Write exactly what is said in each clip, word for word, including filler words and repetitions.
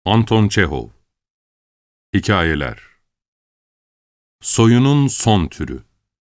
Anton Çehov. Hikayeler. Soyunun son türü.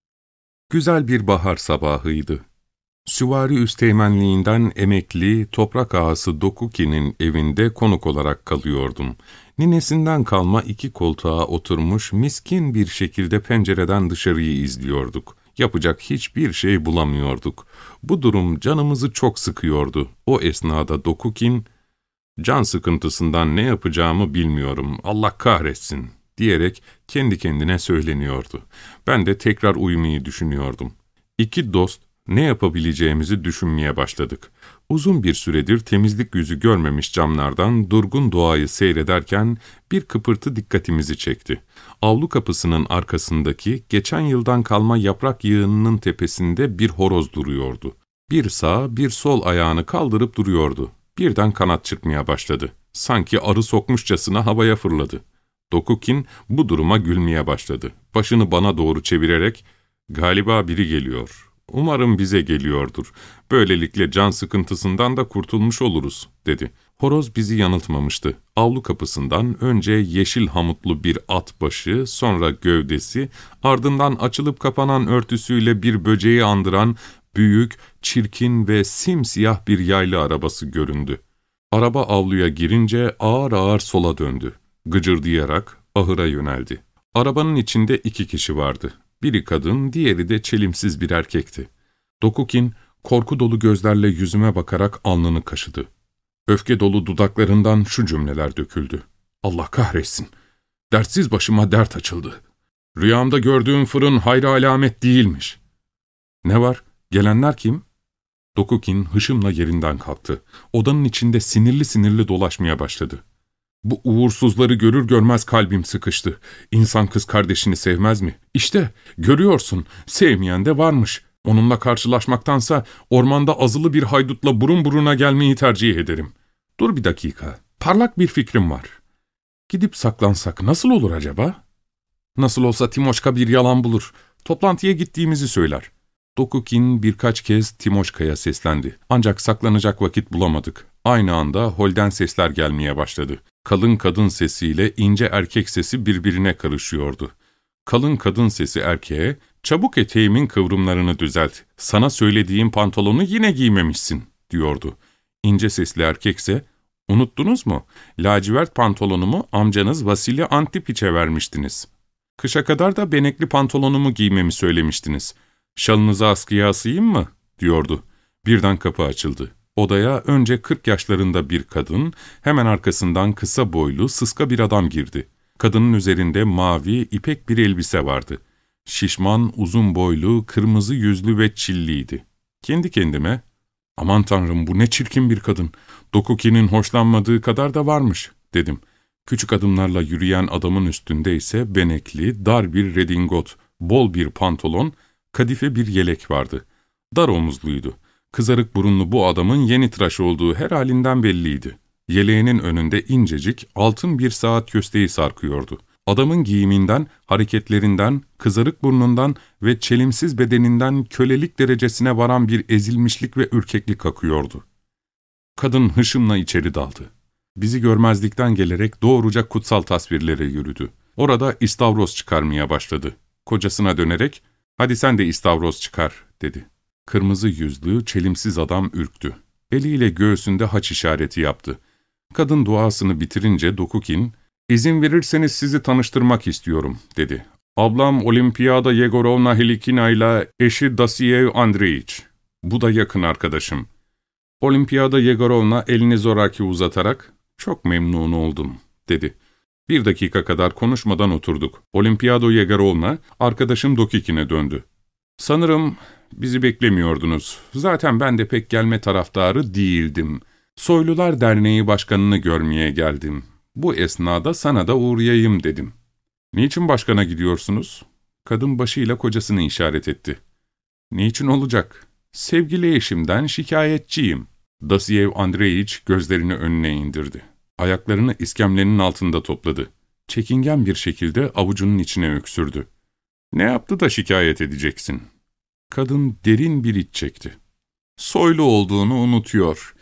Güzel bir bahar sabahıydı. Süvari üsteğmenliğinden emekli toprak ağası Dokuki'nin evinde konuk olarak kalıyordum. Ninesinden kalma iki koltuğa oturmuş miskin bir şekilde pencereden dışarıyı izliyorduk. Yapacak hiçbir şey bulamıyorduk. Bu durum canımızı çok sıkıyordu. O esnada Dokukin, "Can sıkıntısından ne yapacağımı bilmiyorum, Allah kahretsin," diyerek kendi kendine söyleniyordu. Ben de tekrar uyumayı düşünüyordum. İki dost ne yapabileceğimizi düşünmeye başladık. Uzun bir süredir temizlik yüzü görmemiş camlardan durgun doğayı seyrederken bir kıpırtı dikkatimizi çekti. Avlu kapısının arkasındaki geçen yıldan kalma yaprak yığınının tepesinde bir horoz duruyordu. Bir sağ bir sol ayağını kaldırıp duruyordu. Birden kanat çırpmaya başladı. Sanki arı sokmuşçasına havaya fırladı. Dokukin bu duruma gülmeye başladı. Başını bana doğru çevirerek, "Galiba biri geliyor. Umarım bize geliyordur. Böylelikle can sıkıntısından da kurtulmuş oluruz," dedi. Horoz bizi yanıltmamıştı. Avlu kapısından önce yeşil hamutlu bir at başı, sonra gövdesi, ardından açılıp kapanan örtüsüyle bir böceği andıran büyük, çirkin ve simsiyah bir yaylı arabası göründü. Araba avluya girince ağır ağır sola döndü. Gıcırdayarak ahıra yöneldi. Arabanın içinde iki kişi vardı. Biri kadın, diğeri de çelimsiz bir erkekti. Dokukin, korku dolu gözlerle yüzüme bakarak alnını kaşıdı. Öfke dolu dudaklarından şu cümleler döküldü: "Allah kahretsin! Dertsiz başıma dert açıldı. Rüyamda gördüğüm fırın hayra alamet değilmiş." "Ne var? Gelenler kim?" Dokukin hışımla yerinden kalktı. Odanın içinde sinirli sinirli dolaşmaya başladı. "Bu uğursuzları görür görmez kalbim sıkıştı. İnsan kız kardeşini sevmez mi? İşte, görüyorsun, sevmeyen de varmış. Onunla karşılaşmaktansa ormanda azılı bir haydutla burun buruna gelmeyi tercih ederim. Dur bir dakika, parlak bir fikrim var. Gidip saklansak nasıl olur acaba? Nasıl olsa Timoşka bir yalan bulur. Toplantıya gittiğimizi söyler." Dokukin birkaç kez Timoşka'ya seslendi. Ancak saklanacak vakit bulamadık. Aynı anda holden sesler gelmeye başladı. Kalın kadın sesiyle ince erkek sesi birbirine karışıyordu. Kalın kadın sesi erkeğe, "Çabuk eteğimin kıvrımlarını düzelt. Sana söylediğim pantolonu yine giymemişsin," diyordu. İnce sesli erkekse, "Unuttunuz mu? Lacivert pantolonumu amcanız Vasili Antipiç'e vermiştiniz. Kışa kadar da benekli pantolonumu giymemi söylemiştiniz. Şalınızı askıya asayım mı?" diyordu. Birden kapı açıldı. Odaya önce kırk yaşlarında bir kadın, hemen arkasından kısa boylu, sıska bir adam girdi. Kadının üzerinde mavi, ipek bir elbise vardı. Şişman, uzun boylu, kırmızı yüzlü ve çilliydi. Kendi kendime, "Aman tanrım, bu ne çirkin bir kadın. Dokuki'nin hoşlanmadığı kadar da varmış," dedim. Küçük adımlarla yürüyen adamın üstünde ise benekli, dar bir redingot, bol bir pantolon, kadife bir yelek vardı. Dar omuzluydu. Kızarık burunlu bu adamın yeni tıraş olduğu her halinden belliydi. Yeleğinin önünde incecik, altın bir saat kösteği sarkıyordu. Adamın giyiminden, hareketlerinden, kızarık burnundan ve çelimsiz bedeninden kölelik derecesine varan bir ezilmişlik ve ürkeklik akıyordu. Kadın hışımla içeri daldı. Bizi görmezlikten gelerek doğruca kutsal tasvirlere yürüdü. Orada istavroz çıkarmaya başladı. Kocasına dönerek, "Hadi sen de istavroz çıkar," dedi. Kırmızı yüzlü, çelimsiz adam ürktü. Eliyle göğsünde haç işareti yaptı. Kadın duasını bitirince Dokukin, "İzin verirseniz sizi tanıştırmak istiyorum," dedi. "Ablam Olimpiyada Yegorovna Helikina ile eşi Dasiev Andreiç. Bu da yakın arkadaşım." Olimpiyada Yegorovna elini zoraki uzatarak, "Çok memnun oldum," dedi. Bir dakika kadar konuşmadan oturduk. Olimpiyado Yegorovna, arkadaşım Dokukin'e döndü. "Sanırım bizi beklemiyordunuz. Zaten ben de pek gelme taraftarı değildim. Soylular Derneği Başkanı'nı görmeye geldim. Bu esnada sana da uğrayayım dedim." "Niçin başkana gidiyorsunuz?" Kadın başıyla kocasını işaret etti. "Niçin olacak? Sevgili eşimden şikayetçiyim." Dasiev Andreiç gözlerini önüne indirdi. Ayaklarını iskemlenin altında topladı. Çekingen bir şekilde avucunun içine öksürdü. "Ne yaptı da şikayet edeceksin?" Kadın derin bir iç çekti. "Soylu olduğunu unutuyor.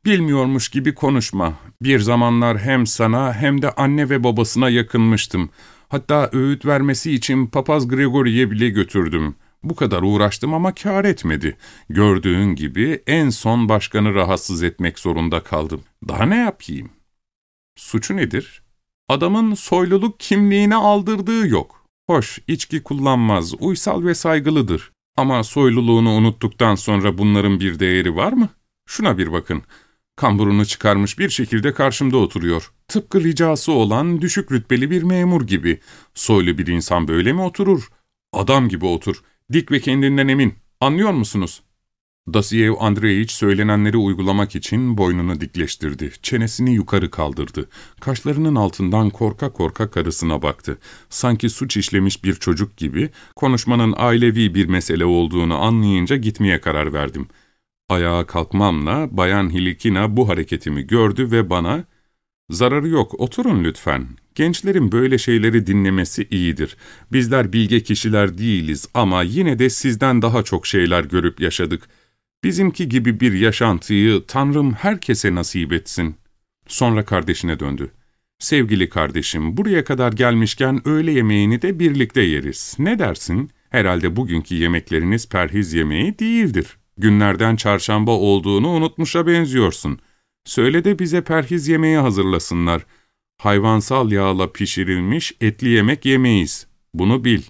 Bilmiyormuş gibi konuşma. Bir zamanlar hem sana hem de anne ve babasına yakınmıştım. Hatta öğüt vermesi için papaz Gregori'ye bile götürdüm. Bu kadar uğraştım ama kâr etmedi. Gördüğün gibi en son başkanı rahatsız etmek zorunda kaldım. Daha ne yapayım? Suçu nedir? Adamın soyluluk kimliğine aldırdığı yok. Hoş, içki kullanmaz, uysal ve saygılıdır. Ama soyluluğunu unuttuktan sonra bunların bir değeri var mı? Şuna bir bakın. Kamburunu çıkarmış bir şekilde karşımda oturuyor. Tıpkı ricası olan düşük rütbeli bir memur gibi. Soylu bir insan böyle mi oturur? Adam gibi otur. Dik ve kendinden emin. Anlıyor musunuz? Dasiyev Andreyiç söylenenleri uygulamak için boynunu dikleştirdi. Çenesini yukarı kaldırdı. Kaşlarının altından korka korka karısına baktı. Sanki suç işlemiş bir çocuk gibi konuşmanın ailevi bir mesele olduğunu anlayınca gitmeye karar verdim. Ayağa kalkmamla Bayan Hilikina bu hareketimi gördü ve bana ''Zararı yok, oturun lütfen. Gençlerin böyle şeyleri dinlemesi iyidir. Bizler bilge kişiler değiliz ama yine de sizden daha çok şeyler görüp yaşadık. Bizimki gibi bir yaşantıyı Tanrım herkese nasip etsin.'' Sonra kardeşine döndü. ''Sevgili kardeşim, buraya kadar gelmişken öğle yemeğini de birlikte yeriz. Ne dersin? Herhalde bugünkü yemekleriniz perhiz yemeği değildir. Günlerden çarşamba olduğunu unutmuşa benziyorsun. Söyle de bize perhiz yemeği hazırlasınlar. Hayvansal yağla pişirilmiş etli yemek yemeyiz. Bunu bil.''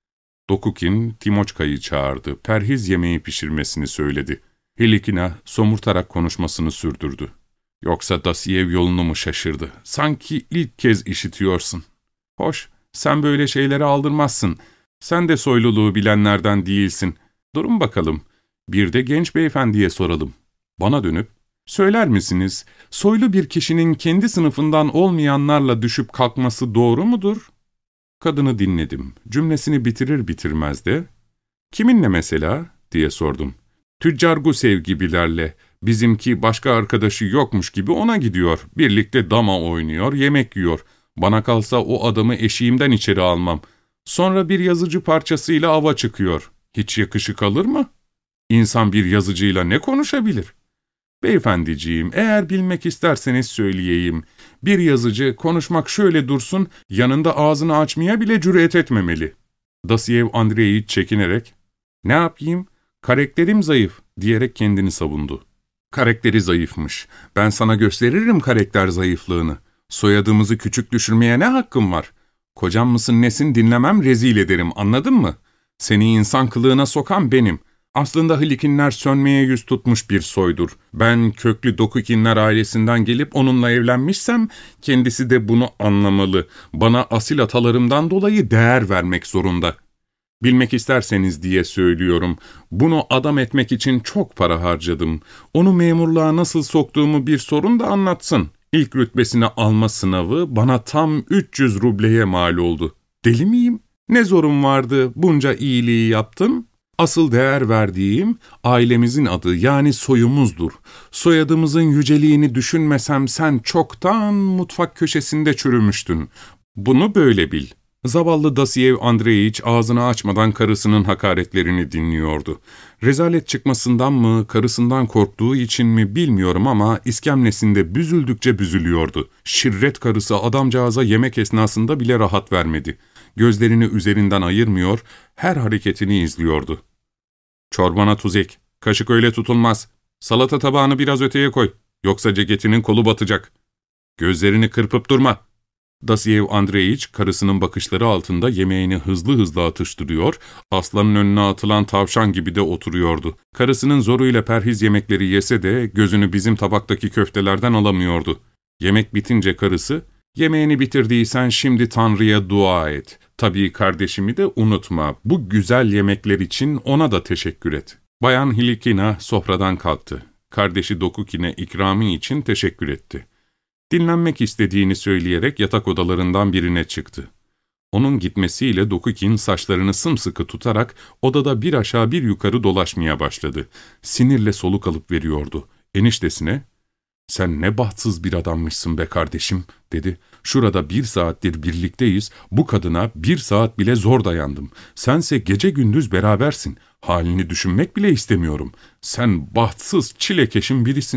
Dokukin, Timoçka'yı çağırdı. Perhiz yemeği pişirmesini söyledi. Hilikina somurtarak konuşmasını sürdürdü. ''Yoksa Dasiyev yolunu mu şaşırdı? Sanki ilk kez işitiyorsun. Hoş, sen böyle şeylere aldırmazsın. Sen de soyluluğu bilenlerden değilsin. Durun bakalım. Bir de genç beyefendiye soralım.'' Bana dönüp, ''Söyler misiniz, soylu bir kişinin kendi sınıfından olmayanlarla düşüp kalkması doğru mudur?'' Kadını dinledim. Cümlesini bitirir bitirmez de, ''Kiminle mesela?'' diye sordum. ''Tüccar Gusev gibilerle. Bizimki başka arkadaşı yokmuş gibi ona gidiyor. Birlikte dama oynuyor, yemek yiyor. Bana kalsa o adamı eşiğimden içeri almam. Sonra bir yazıcı parçasıyla ava çıkıyor. Hiç yakışık alır mı? İnsan bir yazıcıyla ne konuşabilir? Beyefendiciğim, eğer bilmek isterseniz söyleyeyim. Bir yazıcı konuşmak şöyle dursun, yanında ağzını açmaya bile cüret etmemeli.'' Dasiyev Andreyiç çekinerek, ''Ne yapayım? Karakterim zayıf.'' diyerek kendini savundu. ''Karakteri zayıfmış. Ben sana gösteririm karakter zayıflığını. Soyadımızı küçük düşürmeye ne hakkım var? Kocam mısın nesin dinlemem, rezil ederim, anladın mı? Seni insan kılığına sokan benim. Aslında Hlikinler sönmeye yüz tutmuş bir soydur. Ben köklü Dokukinler ailesinden gelip onunla evlenmişsem, kendisi de bunu anlamalı. Bana asil atalarımdan dolayı değer vermek zorunda. Bilmek isterseniz diye söylüyorum. Bunu adam etmek için çok para harcadım. Onu memurluğa nasıl soktuğumu bir sorun da anlatsın. İlk rütbesini alma sınavı bana tam üç yüz rubleye mal oldu. Deli miyim? Ne zorum vardı, bunca iyiliği yaptım. Asıl değer verdiğim ailemizin adı, yani soyumuzdur. Soyadımızın yüceliğini düşünmesem sen çoktan mutfak köşesinde çürümüştün. Bunu böyle bil. Zavallı Dasiyev Andreyiç ağzını açmadan karısının hakaretlerini dinliyordu. Rezalet çıkmasından mı, karısından korktuğu için mi bilmiyorum ama iskemlesinde büzüldükçe büzülüyordu. Şirret karısı adamcağıza yemek esnasında bile rahat vermedi. Gözlerini üzerinden ayırmıyor, her hareketini izliyordu. ''Çorbana tuz ek, kaşık öyle tutulmaz. Salata tabağını biraz öteye koy, yoksa ceketinin kolu batacak. Gözlerini kırpıp durma.'' Dasiyev Andreyiç karısının bakışları altında yemeğini hızlı hızlı atıştırıyor, aslanın önüne atılan tavşan gibi de oturuyordu. Karısının zoruyla perhiz yemekleri yese de gözünü bizim tabaktaki köftelerden alamıyordu. Yemek bitince karısı, ''Yemeğini bitirdiysen şimdi Tanrı'ya dua et. Tabii kardeşimi de unutma. Bu güzel yemekler için ona da teşekkür et.'' Bayan Hilikina sofradan kalktı. Kardeşi Dokukin'e ikramı için teşekkür etti. Dinlenmek istediğini söyleyerek yatak odalarından birine çıktı. Onun gitmesiyle Dokukin saçlarını sımsıkı tutarak odada bir aşağı bir yukarı dolaşmaya başladı. Sinirle soluk alıp veriyordu. Eniştesine, ''Sen ne bahtsız bir adammışsın be kardeşim.'' dedi. ''Şurada bir saattir birlikteyiz, bu kadına bir saat bile zor dayandım. Sense gece gündüz berabersin, halini düşünmek bile istemiyorum. Sen bahtsız, çilekeşin birisin.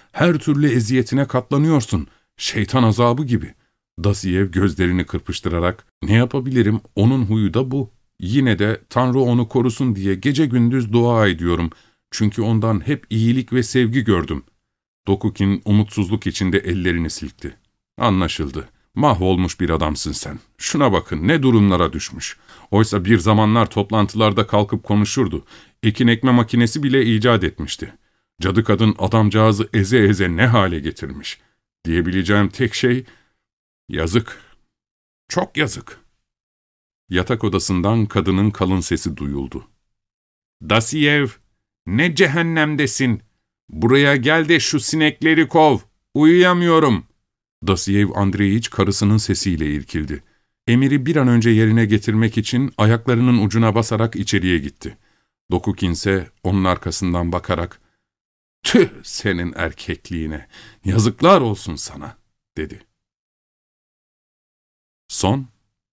Her türlü eziyetine katlanıyorsun. Şeytan azabı gibi. Dasiyev gözlerini kırpıştırarak, ne yapabilirim, onun huyu da bu. Yine de Tanrı onu korusun diye gece gündüz dua ediyorum. Çünkü ondan hep iyilik ve sevgi gördüm. Dokukin umutsuzluk içinde ellerini silkti. Anlaşıldı. Mahvolmuş bir adamsın sen. Şuna bakın, ne durumlara düşmüş. Oysa bir zamanlar toplantılarda kalkıp konuşurdu. Ekin ekme makinesi bile icat etmişti. Cadı kadın adamcağızı eze eze ne hale getirmiş. Diyebileceğim tek şey, yazık. Çok yazık. Yatak odasından kadının kalın sesi duyuldu. "Dasiyev, ne cehennemdesin? Buraya gel de şu sinekleri kov. Uyuyamıyorum." Dasiyev Andreyiç karısının sesiyle irkildi. Emiri bir an önce yerine getirmek için ayaklarının ucuna basarak içeriye gitti. Dokukin ise onun arkasından bakarak, "Tüh senin erkekliğine, yazıklar olsun sana," dedi. Son